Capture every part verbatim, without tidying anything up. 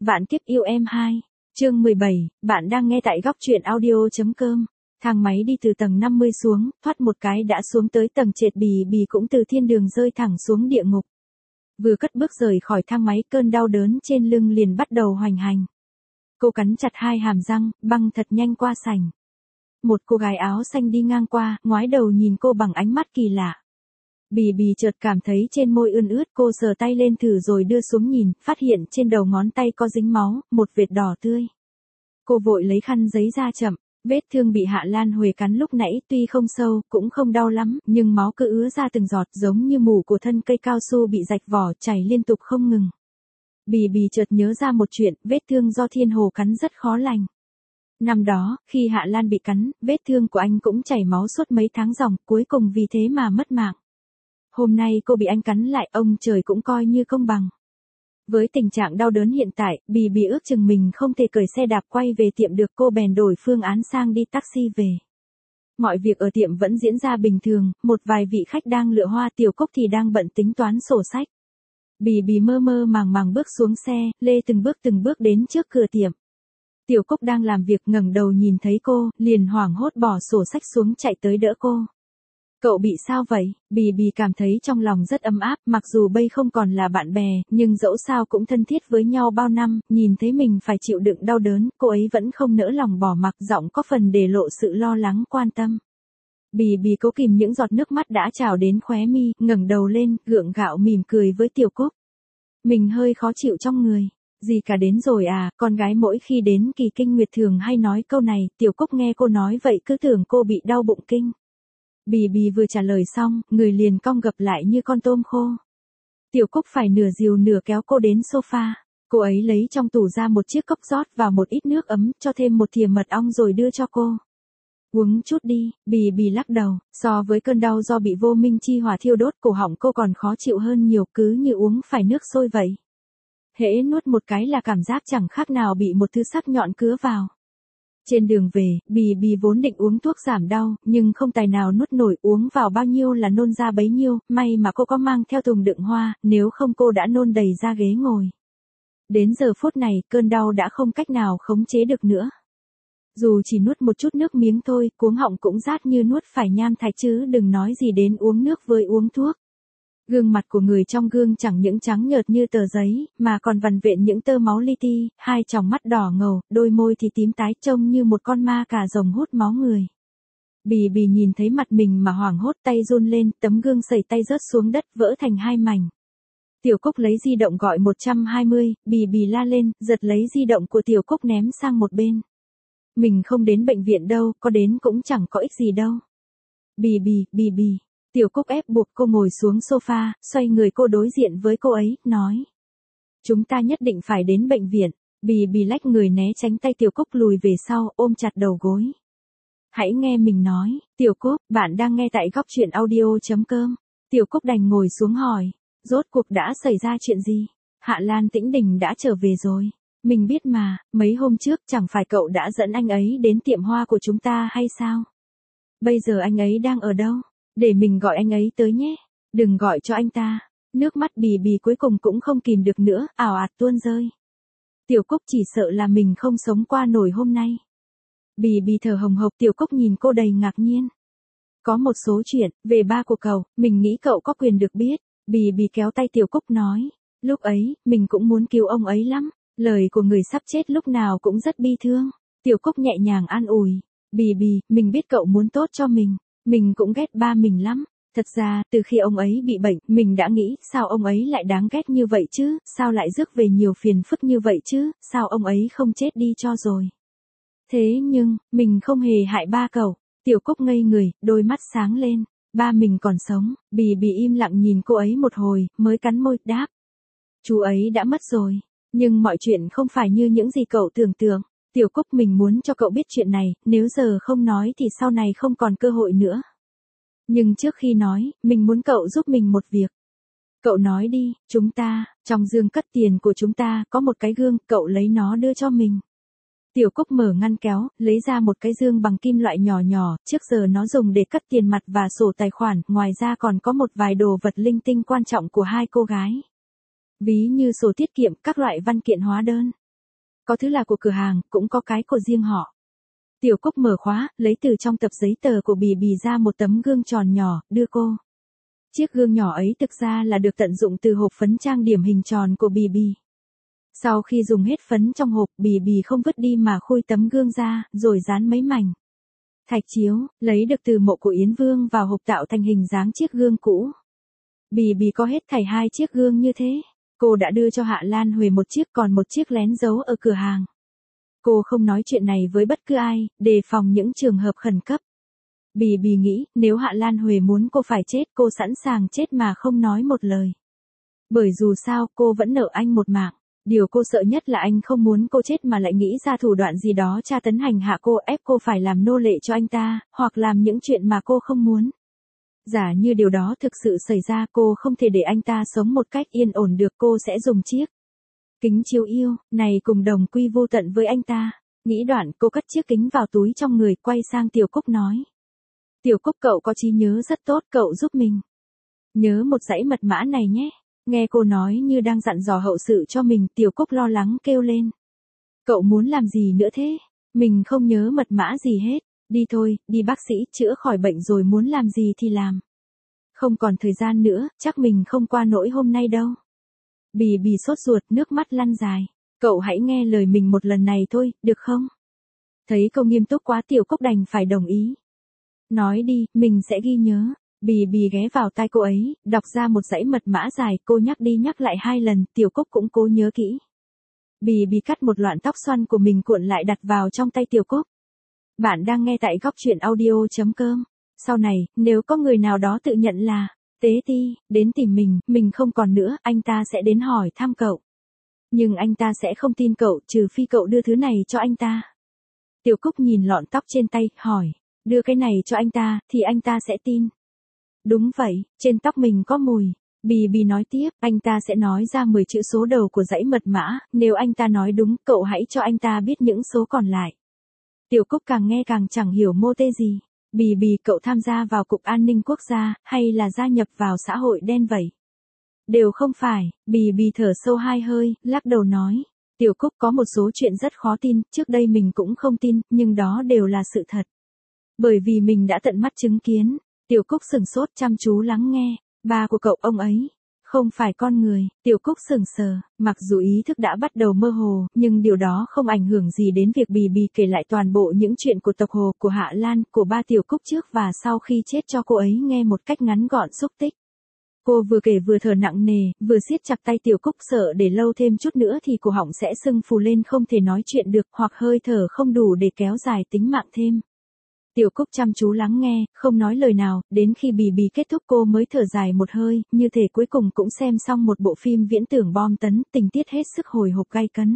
Vạn kiếp yêu em hai. Chương mười bảy, bạn đang nghe tại góc truyện audio.com. Thang máy đi từ tầng năm mươi xuống, thoát một cái đã xuống tới tầng trệt. Bì Bì cũng từ thiên đường rơi thẳng xuống địa ngục. Vừa cất bước rời khỏi thang máy, cơn đau đớn trên lưng liền bắt đầu hoành hành. Cô cắn chặt hai hàm răng, băng thật nhanh qua sảnh. Một cô gái áo xanh đi ngang qua, ngoái đầu nhìn cô bằng ánh mắt kỳ lạ. Bì Bì chợt cảm thấy trên môi ươn ướt, cô sờ tay lên thử rồi đưa xuống nhìn, phát hiện trên đầu ngón tay có dính máu, một vệt đỏ tươi. Cô vội lấy khăn giấy ra chậm, vết thương bị Hạ Lan Huệ cắn lúc nãy tuy không sâu, cũng không đau lắm, nhưng máu cứ ứa ra từng giọt giống như mủ của thân cây cao su bị rạch vỏ, chảy liên tục không ngừng. Bì Bì chợt nhớ ra một chuyện, vết thương do Thiên Hồ cắn rất khó lành. Năm đó, khi Hạ Lan bị cắn, vết thương của anh cũng chảy máu suốt mấy tháng ròng, cuối cùng vì thế mà mất mạng. Hôm nay cô bị anh cắn lại, ông trời cũng coi như công bằng. Với tình trạng đau đớn hiện tại, Bì Bì ước chừng mình không thể cởi xe đạp quay về tiệm được, cô bèn đổi phương án sang đi taxi về. Mọi việc ở tiệm vẫn diễn ra bình thường, một vài vị khách đang lựa hoa, Tiểu Cúc thì đang bận tính toán sổ sách. Bì Bì mơ mơ màng màng bước xuống xe, lê từng bước từng bước đến trước cửa tiệm. Tiểu Cúc đang làm việc ngẩng đầu nhìn thấy cô, liền hoảng hốt bỏ sổ sách xuống chạy tới đỡ cô. Cậu bị sao vậy? Bì Bì cảm thấy trong lòng rất ấm áp, mặc dù bây không còn là bạn bè, nhưng dẫu sao cũng thân thiết với nhau bao năm, nhìn thấy mình phải chịu đựng đau đớn, cô ấy vẫn không nỡ lòng bỏ mặc, giọng có phần để lộ sự lo lắng quan tâm. Bì Bì cố kìm những giọt nước mắt đã trào đến khóe mi, ngẩng đầu lên, gượng gạo mỉm cười với Tiểu Cúc. Mình hơi khó chịu trong người. Gì cả đến rồi à, con gái mỗi khi đến kỳ kinh nguyệt thường hay nói câu này, Tiểu Cúc nghe cô nói vậy cứ tưởng cô bị đau bụng kinh. Bì Bì vừa trả lời xong, người liền cong gập lại như con tôm khô. Tiểu Cúc phải nửa dìu nửa kéo cô đến sofa. Cô ấy lấy trong tủ ra một chiếc cốc, rót vào một ít nước ấm, cho thêm một thìa mật ong rồi đưa cho cô. Uống chút đi. Bì Bì lắc đầu, so với cơn đau do bị vô minh chi hỏa thiêu đốt, cổ họng cô còn khó chịu hơn nhiều, cứ như uống phải nước sôi vậy. Hễ nuốt một cái là cảm giác chẳng khác nào bị một thứ sắc nhọn cứa vào. Trên đường về, Bì Bì vốn định uống thuốc giảm đau, nhưng không tài nào nuốt nổi, uống vào bao nhiêu là nôn ra bấy nhiêu, may mà cô có mang theo thùng đựng hoa, nếu không cô đã nôn đầy ra ghế ngồi. Đến giờ phút này, cơn đau đã không cách nào khống chế được nữa. Dù chỉ nuốt một chút nước miếng thôi, cuống họng cũng rát như nuốt phải nham thạch chứ đừng nói gì đến uống nước với uống thuốc. Gương mặt của người trong gương chẳng những trắng nhợt như tờ giấy, mà còn vằn vện những tơ máu li ti, hai tròng mắt đỏ ngầu, đôi môi thì tím tái, trông như một con ma cà rồng hút máu người. Bì Bì nhìn thấy mặt mình mà hoảng hốt, tay run lên, tấm gương sẩy tay rớt xuống đất, vỡ thành hai mảnh. Tiểu Cúc lấy di động gọi một hai không, Bì Bì la lên, giật lấy di động của Tiểu Cúc ném sang một bên. Mình không đến bệnh viện đâu, có đến cũng chẳng có ích gì đâu. Bì Bì, Bì Bì. Tiểu Cúc ép buộc cô ngồi xuống sofa, xoay người cô đối diện với cô ấy, nói. Chúng ta nhất định phải đến bệnh viện. Bì Bì lách người né tránh tay Tiểu Cúc lùi về sau, ôm chặt đầu gối. Hãy nghe mình nói. Tiểu Cúc, bạn đang nghe tại góc truyện audio.com. Tiểu Cúc đành ngồi xuống hỏi. Rốt cuộc đã xảy ra chuyện gì? Hạ Lan Tĩnh Đình đã trở về rồi. Mình biết mà, mấy hôm trước chẳng phải cậu đã dẫn anh ấy đến tiệm hoa của chúng ta hay sao? Bây giờ anh ấy đang ở đâu? Để mình gọi anh ấy tới nhé. Đừng gọi cho anh ta. Nước mắt Bì Bì cuối cùng cũng không kìm được nữa, ào ạt tuôn rơi. Tiểu Cúc chỉ sợ là mình không sống qua nổi hôm nay. Bì Bì thở hồng hộc, Tiểu Cúc nhìn cô đầy ngạc nhiên. Có một số chuyện, về ba của cậu, mình nghĩ cậu có quyền được biết. Bì Bì kéo tay Tiểu Cúc nói. Lúc ấy, mình cũng muốn cứu ông ấy lắm. Lời của người sắp chết lúc nào cũng rất bi thương. Tiểu Cúc nhẹ nhàng an ủi. Bì Bì, mình biết cậu muốn tốt cho mình. Mình cũng ghét ba mình lắm. Thật ra, từ khi ông ấy bị bệnh, mình đã nghĩ, sao ông ấy lại đáng ghét như vậy chứ, sao lại rước về nhiều phiền phức như vậy chứ, sao ông ấy không chết đi cho rồi. Thế nhưng, mình không hề hại ba cậu. Tiểu Cúc ngây người, đôi mắt sáng lên. Ba mình còn sống. Bì Bì im lặng nhìn cô ấy một hồi, mới cắn môi, đáp. Chú ấy đã mất rồi. Nhưng mọi chuyện không phải như những gì cậu tưởng tượng. Tiểu Cúc, mình muốn cho cậu biết chuyện này, nếu giờ không nói thì sau này không còn cơ hội nữa. Nhưng trước khi nói, mình muốn cậu giúp mình một việc. Cậu nói đi. Chúng ta, trong dương cất tiền của chúng ta, có một cái gương, cậu lấy nó đưa cho mình. Tiểu Cúc mở ngăn kéo, lấy ra một cái dương bằng kim loại nhỏ nhỏ, trước giờ nó dùng để cất tiền mặt và sổ tài khoản, ngoài ra còn có một vài đồ vật linh tinh quan trọng của hai cô gái. Ví như sổ tiết kiệm, các loại văn kiện hóa đơn. Có thứ là của cửa hàng, cũng có cái của riêng họ. Tiểu Cúc mở khóa, lấy từ trong tập giấy tờ của Bì Bì ra một tấm gương tròn nhỏ, đưa cô. Chiếc gương nhỏ ấy thực ra là được tận dụng từ hộp phấn trang điểm hình tròn của Bì Bì. Sau khi dùng hết phấn trong hộp, Bì Bì không vứt đi mà khui tấm gương ra, rồi dán mấy mảnh thạch chiếu, lấy được từ mộ của Yến Vương vào hộp tạo thành hình dáng chiếc gương cũ. Bì Bì có hết thảy hai chiếc gương như thế. Cô đã đưa cho Hạ Lan Huệ một chiếc, còn một chiếc lén giấu ở cửa hàng. Cô không nói chuyện này với bất cứ ai, đề phòng những trường hợp khẩn cấp. Bì Bì nghĩ, nếu Hạ Lan Huệ muốn cô phải chết, cô sẵn sàng chết mà không nói một lời. Bởi dù sao, cô vẫn nợ anh một mạng. Điều cô sợ nhất là anh không muốn cô chết mà lại nghĩ ra thủ đoạn gì đó tra tấn hành hạ cô, ép cô phải làm nô lệ cho anh ta, hoặc làm những chuyện mà cô không muốn. Giả như điều đó thực sự xảy ra, cô không thể để anh ta sống một cách yên ổn được, cô sẽ dùng chiếc kính chiếu yêu này cùng đồng quy vô tận với anh ta. Nghĩ đoạn, cô cất chiếc kính vào túi trong người, quay sang Tiểu Cúc nói. Tiểu Cúc, cậu có trí nhớ rất tốt, cậu giúp mình nhớ một dãy mật mã này nhé. Nghe cô nói như đang dặn dò hậu sự cho mình, Tiểu Cúc lo lắng kêu lên. Cậu muốn làm gì nữa thế? Mình không nhớ mật mã gì hết. Đi thôi, đi bác sĩ, chữa khỏi bệnh rồi muốn làm gì thì làm. Không còn thời gian nữa, chắc mình không qua nỗi hôm nay đâu. Bì Bì sốt ruột, nước mắt lăn dài. Cậu hãy nghe lời mình một lần này thôi, được không? Thấy cô nghiêm túc quá, Tiểu Cúc đành phải đồng ý. Nói đi, mình sẽ ghi nhớ. Bì Bì ghé vào tai cô ấy, đọc ra một dãy mật mã dài, cô nhắc đi nhắc lại hai lần, Tiểu Cúc cũng cố nhớ kỹ. Bì Bì cắt một loạn tóc xoăn của mình cuộn lại đặt vào trong tay Tiểu Cúc. Bạn đang nghe tại góc truyện audio.com. Sau này, nếu có người nào đó tự nhận là Tế Ti, đến tìm mình, mình không còn nữa, anh ta sẽ đến hỏi thăm cậu. Nhưng anh ta sẽ không tin cậu, trừ phi cậu đưa thứ này cho anh ta. Tiểu Cúc nhìn lọn tóc trên tay, hỏi, đưa cái này cho anh ta, thì anh ta sẽ tin. Đúng vậy, trên tóc mình có mùi. Bì Bì nói tiếp, anh ta sẽ nói ra mười chữ số đầu của dãy mật mã, nếu anh ta nói đúng, cậu hãy cho anh ta biết những số còn lại. Tiểu Cúc càng nghe càng chẳng hiểu mô tê gì. Bì Bì, cậu tham gia vào Cục An ninh Quốc gia, hay là gia nhập vào xã hội đen vậy? Đều không phải. Bì Bì thở sâu hai hơi, lắc đầu nói. Tiểu Cúc, có một số chuyện rất khó tin, trước đây mình cũng không tin, nhưng đó đều là sự thật. Bởi vì mình đã tận mắt chứng kiến. Tiểu Cúc sửng sốt, chăm chú lắng nghe. Ba của cậu, ông ấy không phải con người. Tiểu Cúc sững sờ, mặc dù ý thức đã bắt đầu mơ hồ, nhưng điều đó không ảnh hưởng gì đến việc Bì Bì kể lại toàn bộ những chuyện của tộc Hồ, của Hạ Lan, của ba Tiểu Cúc trước và sau khi chết cho cô ấy nghe một cách ngắn gọn xúc tích. Cô vừa kể vừa thở nặng nề, vừa siết chặt tay Tiểu Cúc, sợ để lâu thêm chút nữa thì cổ họng sẽ sưng phù lên không thể nói chuyện được, hoặc hơi thở không đủ để kéo dài tính mạng thêm. Tiểu Cúc chăm chú lắng nghe, không nói lời nào, đến khi Bì Bì kết thúc cô mới thở dài một hơi, như thể cuối cùng cũng xem xong một bộ phim viễn tưởng bom tấn, tình tiết hết sức hồi hộp gay cấn.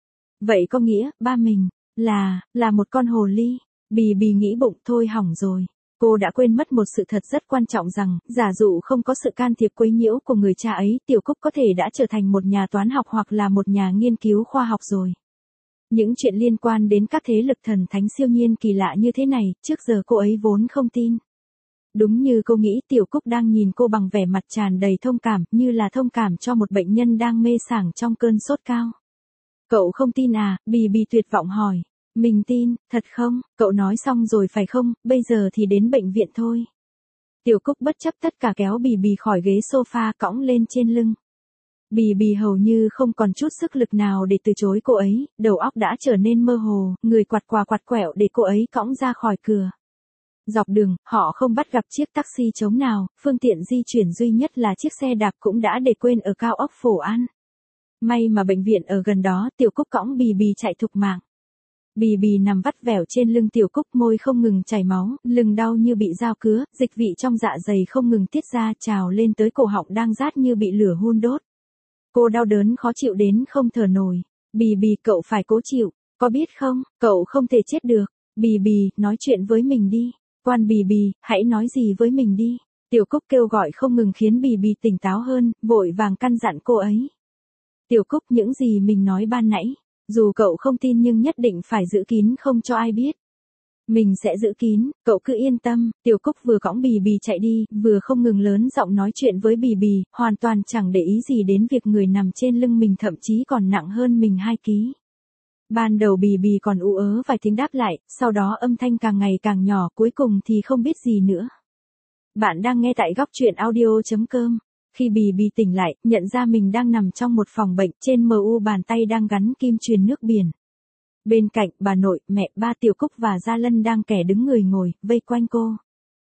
Vậy có nghĩa, ba mình, là, là một con hồ ly. Bì Bì nghĩ bụng, thôi hỏng rồi. Cô đã quên mất một sự thật rất quan trọng rằng, giả dụ không có sự can thiệp quấy nhiễu của người cha ấy, Tiểu Cúc có thể đã trở thành một nhà toán học hoặc là một nhà nghiên cứu khoa học rồi. Những chuyện liên quan đến các thế lực thần thánh siêu nhiên kỳ lạ như thế này, trước giờ cô ấy vốn không tin. Đúng như cô nghĩ, Tiểu Cúc đang nhìn cô bằng vẻ mặt tràn đầy thông cảm, như là thông cảm cho một bệnh nhân đang mê sảng trong cơn sốt cao. Cậu không tin à? Bì Bì tuyệt vọng hỏi. Mình tin, thật không? Cậu nói xong rồi phải không? Bây giờ thì đến bệnh viện thôi. Tiểu Cúc bất chấp tất cả kéo Bì Bì khỏi ghế sofa, cõng lên trên lưng. Bì Bì hầu như không còn chút sức lực nào để từ chối cô ấy, đầu óc đã trở nên mơ hồ, người quạt quà quạt quẹo để cô ấy cõng ra khỏi cửa. Dọc đường, họ không bắt gặp chiếc taxi trống nào, phương tiện di chuyển duy nhất là chiếc xe đạp cũng đã để quên ở cao ốc Phổ An. May mà bệnh viện ở gần đó, Tiểu Cúc cõng Bì Bì chạy thục mạng. Bì Bì nằm vắt vẻo trên lưng Tiểu Cúc, môi không ngừng chảy máu, lưng đau như bị dao cứa, dịch vị trong dạ dày không ngừng tiết ra, trào lên tới cổ họng đang rát như bị lửa hun đốt. Cô đau đớn khó chịu đến không thở nổi. Bì Bì, cậu phải cố chịu, có biết không, cậu không thể chết được. Bì Bì, nói chuyện với mình đi. Quan Bì Bì, hãy nói gì với mình đi. Tiểu Cúc kêu gọi không ngừng khiến Bì Bì tỉnh táo hơn, vội vàng căn dặn cô ấy. Tiểu Cúc, những gì mình nói ban nãy, dù cậu không tin nhưng nhất định phải giữ kín không cho ai biết. Mình sẽ giữ kín, cậu cứ yên tâm. Tiểu Cúc vừa cõng Bì Bì chạy đi, vừa không ngừng lớn giọng nói chuyện với Bì Bì, hoàn toàn chẳng để ý gì đến việc người nằm trên lưng mình thậm chí còn nặng hơn mình hai ký. Ban đầu Bì Bì còn ú ớ vài tiếng đáp lại, sau đó âm thanh càng ngày càng nhỏ, cuối cùng thì không biết gì nữa. Bạn đang nghe tại góc truyện audio.com. Khi Bì Bì tỉnh lại, nhận ra mình đang nằm trong một phòng bệnh, trên mờ u bàn tay đang gắn kim truyền nước biển. Bên cạnh, bà nội, mẹ, ba Tiểu Cúc và Gia Lân đang kẻ đứng người ngồi, vây quanh cô.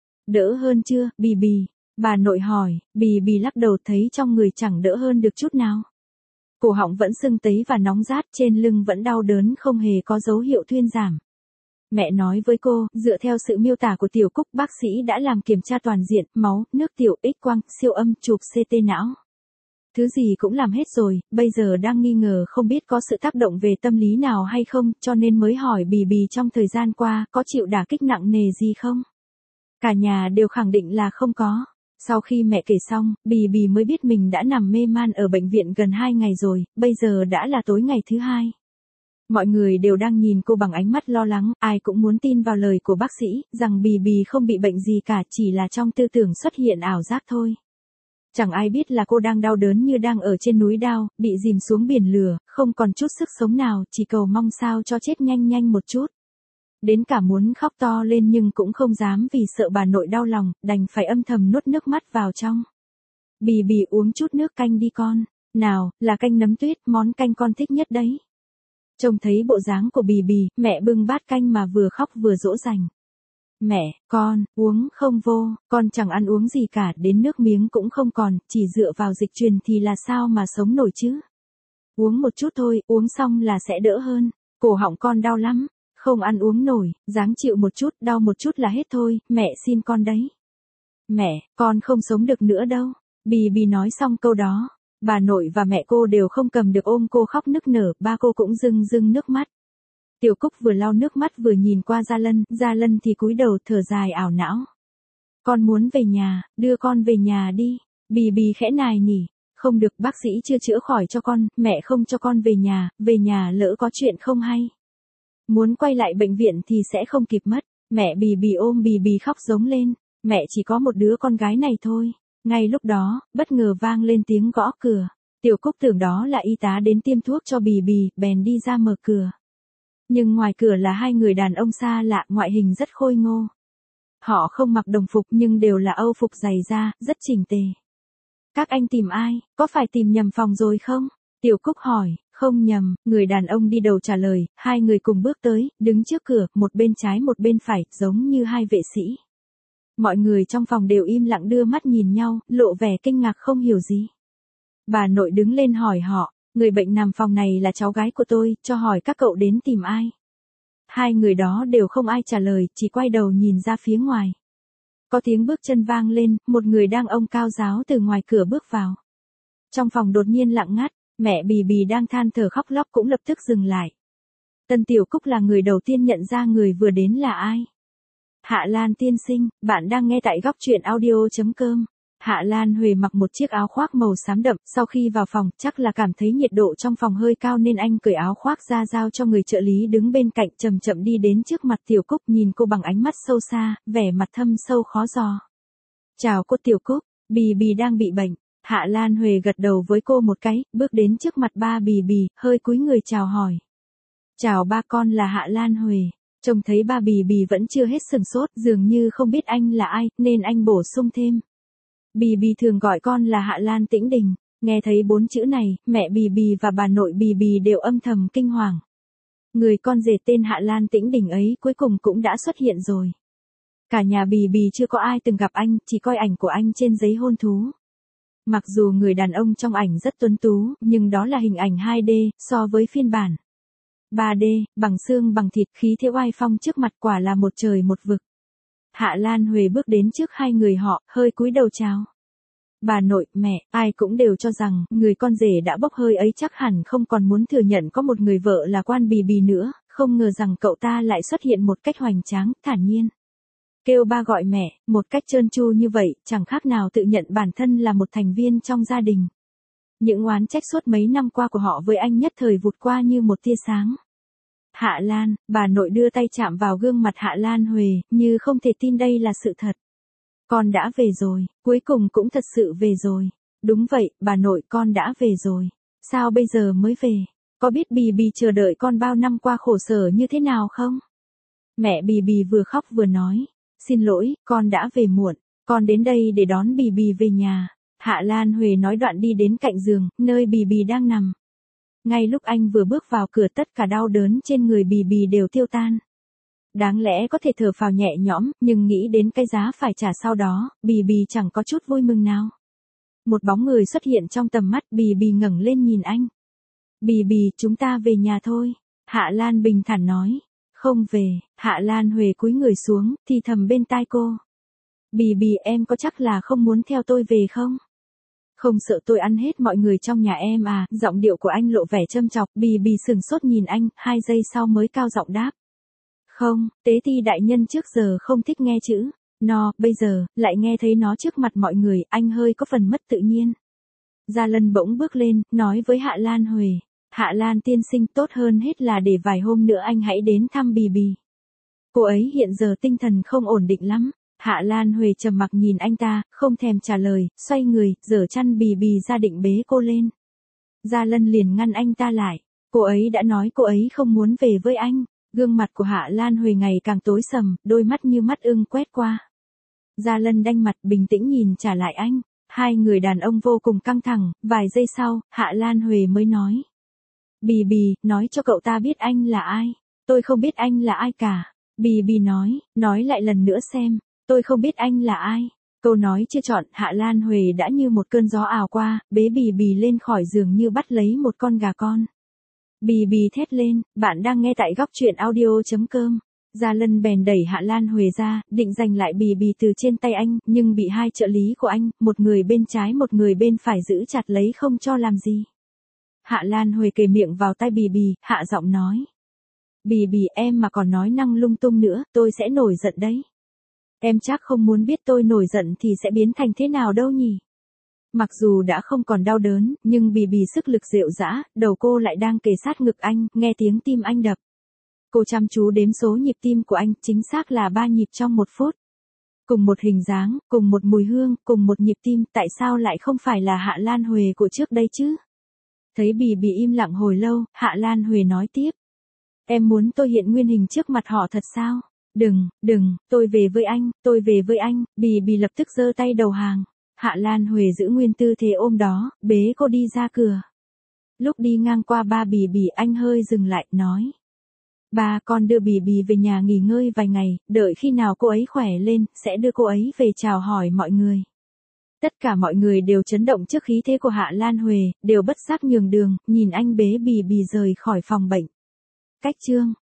Đỡ hơn chưa, Bì Bì? Bà nội hỏi. Bì Bì lắc đầu, thấy trong người chẳng đỡ hơn được chút nào. Cổ họng vẫn sưng tấy và nóng rát, trên lưng vẫn đau đớn, không hề có dấu hiệu thuyên giảm. Mẹ nói với cô, dựa theo sự miêu tả của Tiểu Cúc, bác sĩ đã làm kiểm tra toàn diện, máu, nước tiểu, X-quang, siêu âm, chụp xê tê não. Thứ gì cũng làm hết rồi, bây giờ đang nghi ngờ không biết có sự tác động về tâm lý nào hay không, cho nên mới hỏi Bì Bì trong thời gian qua, có chịu đả kích nặng nề gì không? Cả nhà đều khẳng định là không có. Sau khi mẹ kể xong, Bì Bì mới biết mình đã nằm mê man ở bệnh viện gần hai ngày rồi, bây giờ đã là tối ngày thứ hai. Mọi người đều đang nhìn cô bằng ánh mắt lo lắng, ai cũng muốn tin vào lời của bác sĩ, rằng Bì Bì không bị bệnh gì cả, chỉ là trong tư tưởng xuất hiện ảo giác thôi. Chẳng ai biết là cô đang đau đớn như đang ở trên núi đao, bị dìm xuống biển lửa, không còn chút sức sống nào, chỉ cầu mong sao cho chết nhanh nhanh một chút. Đến cả muốn khóc to lên nhưng cũng không dám vì sợ bà nội đau lòng, đành phải âm thầm nuốt nước mắt vào trong. Bì Bì uống chút nước canh đi con. Nào, là canh nấm tuyết, món canh con thích nhất đấy. Trông thấy bộ dáng của Bì Bì, mẹ bưng bát canh mà vừa khóc vừa dỗ dành. Mẹ, con, uống không vô, con chẳng ăn uống gì cả, đến nước miếng cũng không còn, chỉ dựa vào dịch truyền thì là sao mà sống nổi chứ. Uống một chút thôi, uống xong là sẽ đỡ hơn, cổ họng con đau lắm, không ăn uống nổi, ráng chịu một chút, đau một chút là hết thôi, mẹ xin con đấy. Mẹ, con không sống được nữa đâu. Bì Bì nói xong câu đó, bà nội và mẹ cô đều không cầm được ôm cô khóc nức nở, ba cô cũng rưng rưng nước mắt. Tiểu Cúc vừa lau nước mắt vừa nhìn qua Gia Lân, Gia Lân thì cúi đầu thở dài ảo não. Con muốn về nhà, đưa con về nhà đi. Bì Bì khẽ nài nỉ, không được, bác sĩ chưa chữa khỏi cho con, mẹ không cho con về nhà, về nhà lỡ có chuyện không hay. Muốn quay lại bệnh viện thì sẽ không kịp mất. Mẹ Bì Bì ôm Bì Bì khóc giống lên, mẹ chỉ có một đứa con gái này thôi. Ngay lúc đó, bất ngờ vang lên tiếng gõ cửa. Tiểu Cúc tưởng đó là y tá đến tiêm thuốc cho Bì Bì, bèn đi ra mở cửa. Nhưng ngoài cửa là hai người đàn ông xa lạ, ngoại hình rất khôi ngô. Họ không mặc đồng phục nhưng đều là Âu phục dày da, rất chỉnh tề. Các anh tìm ai, có phải tìm nhầm phòng rồi không? Tiểu Cúc hỏi. Không nhầm, người đàn ông đi đầu trả lời, hai người cùng bước tới, đứng trước cửa, một bên trái một bên phải, giống như hai vệ sĩ. Mọi người trong phòng đều im lặng đưa mắt nhìn nhau, lộ vẻ kinh ngạc không hiểu gì. Bà nội đứng lên hỏi họ, người bệnh nằm phòng này là cháu gái của tôi, cho hỏi các cậu đến tìm ai. Hai người đó đều không ai trả lời, chỉ quay đầu nhìn ra phía ngoài. Có tiếng bước chân vang lên, một người đang ông cao giáo từ ngoài cửa bước vào. Trong phòng đột nhiên lặng ngắt. Mẹ Bì Bì đang than thở khóc lóc cũng lập tức dừng lại. Tân Tiểu Cúc là người đầu tiên nhận ra người vừa đến là ai. Hạ Lan tiên sinh, bạn đang nghe tại góc truyện audio.com. Hạ Lan Huệ mặc một chiếc áo khoác màu xám đậm, sau khi vào phòng, chắc là cảm thấy nhiệt độ trong phòng hơi cao nên anh cởi áo khoác ra giao cho người trợ lý đứng bên cạnh, chậm chậm đi đến trước mặt Tiểu Cúc, nhìn cô bằng ánh mắt sâu xa, vẻ mặt thâm sâu khó dò. Chào cô Tiểu Cúc, Bì Bì đang bị bệnh. Hạ Lan Huệ gật đầu với cô một cái, bước đến trước mặt ba Bì Bì, hơi cúi người chào hỏi. Chào ba, con là Hạ Lan Huệ. Trông thấy ba Bì Bì vẫn chưa hết sừng sốt, dường như không biết anh là ai, nên anh bổ sung thêm. Bì Bì thường gọi con là Hạ Lan Tĩnh Đình. Nghe thấy bốn chữ này, mẹ Bì Bì và bà nội Bì Bì đều âm thầm kinh hoàng. Người con rể tên Hạ Lan Tĩnh Đình ấy cuối cùng cũng đã xuất hiện rồi. Cả nhà Bì Bì chưa có ai từng gặp anh, chỉ coi ảnh của anh trên giấy hôn thú. Mặc dù người đàn ông trong ảnh rất tuấn tú, nhưng đó là hình ảnh hai D, so với phiên bản ba D, bằng xương bằng thịt, khí thế oai phong trước mặt, quả là một trời một vực. Hạ Lan Huệ bước đến trước hai người họ, hơi cúi đầu chào. Bà nội, mẹ, ai cũng đều cho rằng, người con rể đã bốc hơi ấy chắc hẳn không còn muốn thừa nhận có một người vợ là quan Bì Bì nữa, không ngờ rằng cậu ta lại xuất hiện một cách hoành tráng, thản nhiên. Kêu ba gọi mẹ, một cách trơn tru như vậy, chẳng khác nào tự nhận bản thân là một thành viên trong gia đình. Những oán trách suốt mấy năm qua của họ với anh nhất thời vụt qua như một tia sáng. Hạ Lan, bà nội đưa tay chạm vào gương mặt Hạ Lan Huệ, như không thể tin đây là sự thật. Con đã về rồi, cuối cùng cũng thật sự về rồi. Đúng vậy, bà nội, con đã về rồi. Sao bây giờ mới về? Có biết Bì Bì chờ đợi con bao năm qua khổ sở như thế nào không? Mẹ Bì Bì vừa khóc vừa nói. Xin lỗi, con đã về muộn. Con đến đây để đón Bì Bì về nhà. Hạ Lan Huệ nói đoạn đi đến cạnh giường, nơi Bì Bì đang nằm. Ngay lúc anh vừa bước vào cửa tất cả đau đớn trên người Bì Bì đều tiêu tan. Đáng lẽ có thể thở phào nhẹ nhõm, nhưng nghĩ đến cái giá phải trả sau đó, Bì Bì chẳng có chút vui mừng nào. Một bóng người xuất hiện trong tầm mắt, Bì Bì ngẩng lên nhìn anh. Bì Bì, chúng ta về nhà thôi. Hạ Lan bình thản nói. Không về. Hạ Lan Huệ cúi người xuống, thì thầm bên tai cô. Bì Bì, em có chắc là không muốn theo tôi về không? Không sợ tôi ăn hết mọi người trong nhà em à? Giọng điệu của anh lộ vẻ châm chọc. Bì Bì sừng sốt nhìn anh, hai giây sau mới cao giọng đáp. Không, Tế Ti đại nhân trước giờ không thích nghe chữ no, bây giờ, lại nghe thấy nó trước mặt mọi người, anh hơi có phần mất tự nhiên. Gia Lân bỗng bước lên, nói với Hạ Lan Huệ. Hạ Lan tiên sinh, tốt hơn hết là để vài hôm nữa anh hãy đến thăm Bì Bì. Cô ấy hiện giờ tinh thần không ổn định lắm. Hạ Lan Huệ trầm mặc nhìn anh ta, không thèm trả lời, xoay người, giở chăn Bì Bì ra định bế cô lên. Gia Lân liền ngăn anh ta lại. Cô ấy đã nói cô ấy không muốn về với anh. Gương mặt của Hạ Lan Huệ ngày càng tối sầm, đôi mắt như mắt ưng quét qua. Gia Lân đanh mặt bình tĩnh nhìn trả lại anh. Hai người đàn ông vô cùng căng thẳng, vài giây sau, Hạ Lan Huệ mới nói. Bì Bì, nói cho cậu ta biết anh là ai. Tôi không biết anh là ai cả. Bì Bì nói, nói lại lần nữa xem. Tôi không biết anh là ai. Câu nói chưa chọn, Hạ Lan Huệ đã như một cơn gió ào qua, bế Bì Bì lên khỏi giường như bắt lấy một con gà con. Bì Bì thét lên, bạn đang nghe tại góc truyện audio chấm com. Gia Lân bèn đẩy Hạ Lan Huệ ra, định giành lại Bì Bì từ trên tay anh, nhưng bị hai trợ lý của anh, một người bên trái một người bên phải giữ chặt lấy không cho làm gì. Hạ Lan Huệ kề miệng vào tai Bì Bì, hạ giọng nói. Bì Bì, em mà còn nói năng lung tung nữa, tôi sẽ nổi giận đấy. Em chắc không muốn biết tôi nổi giận thì sẽ biến thành thế nào đâu nhỉ? Mặc dù đã không còn đau đớn, nhưng Bì Bì sức lực rệu rã, đầu cô lại đang kề sát ngực anh, nghe tiếng tim anh đập. Cô chăm chú đếm số nhịp tim của anh, chính xác là ba nhịp trong một phút. Cùng một hình dáng, cùng một mùi hương, cùng một nhịp tim, tại sao lại không phải là Hạ Lan Huệ của trước đây chứ? Thấy Bì Bì im lặng hồi lâu, Hạ Lan Huệ nói tiếp. Em muốn tôi hiện nguyên hình trước mặt họ thật sao? Đừng, đừng, tôi về với anh, tôi về với anh. Bì Bì lập tức giơ tay đầu hàng. Hạ Lan Huệ giữ nguyên tư thế ôm đó, bế cô đi ra cửa. Lúc đi ngang qua ba Bì Bì, anh hơi dừng lại, nói. Ba, con đưa Bì Bì về nhà nghỉ ngơi vài ngày, đợi khi nào cô ấy khỏe lên, sẽ đưa cô ấy về chào hỏi mọi người. Tất cả mọi người đều chấn động trước khí thế của Hạ Lan Huệ, đều bất giác nhường đường, nhìn anh bế Bì Bì rời khỏi phòng bệnh. Cách chương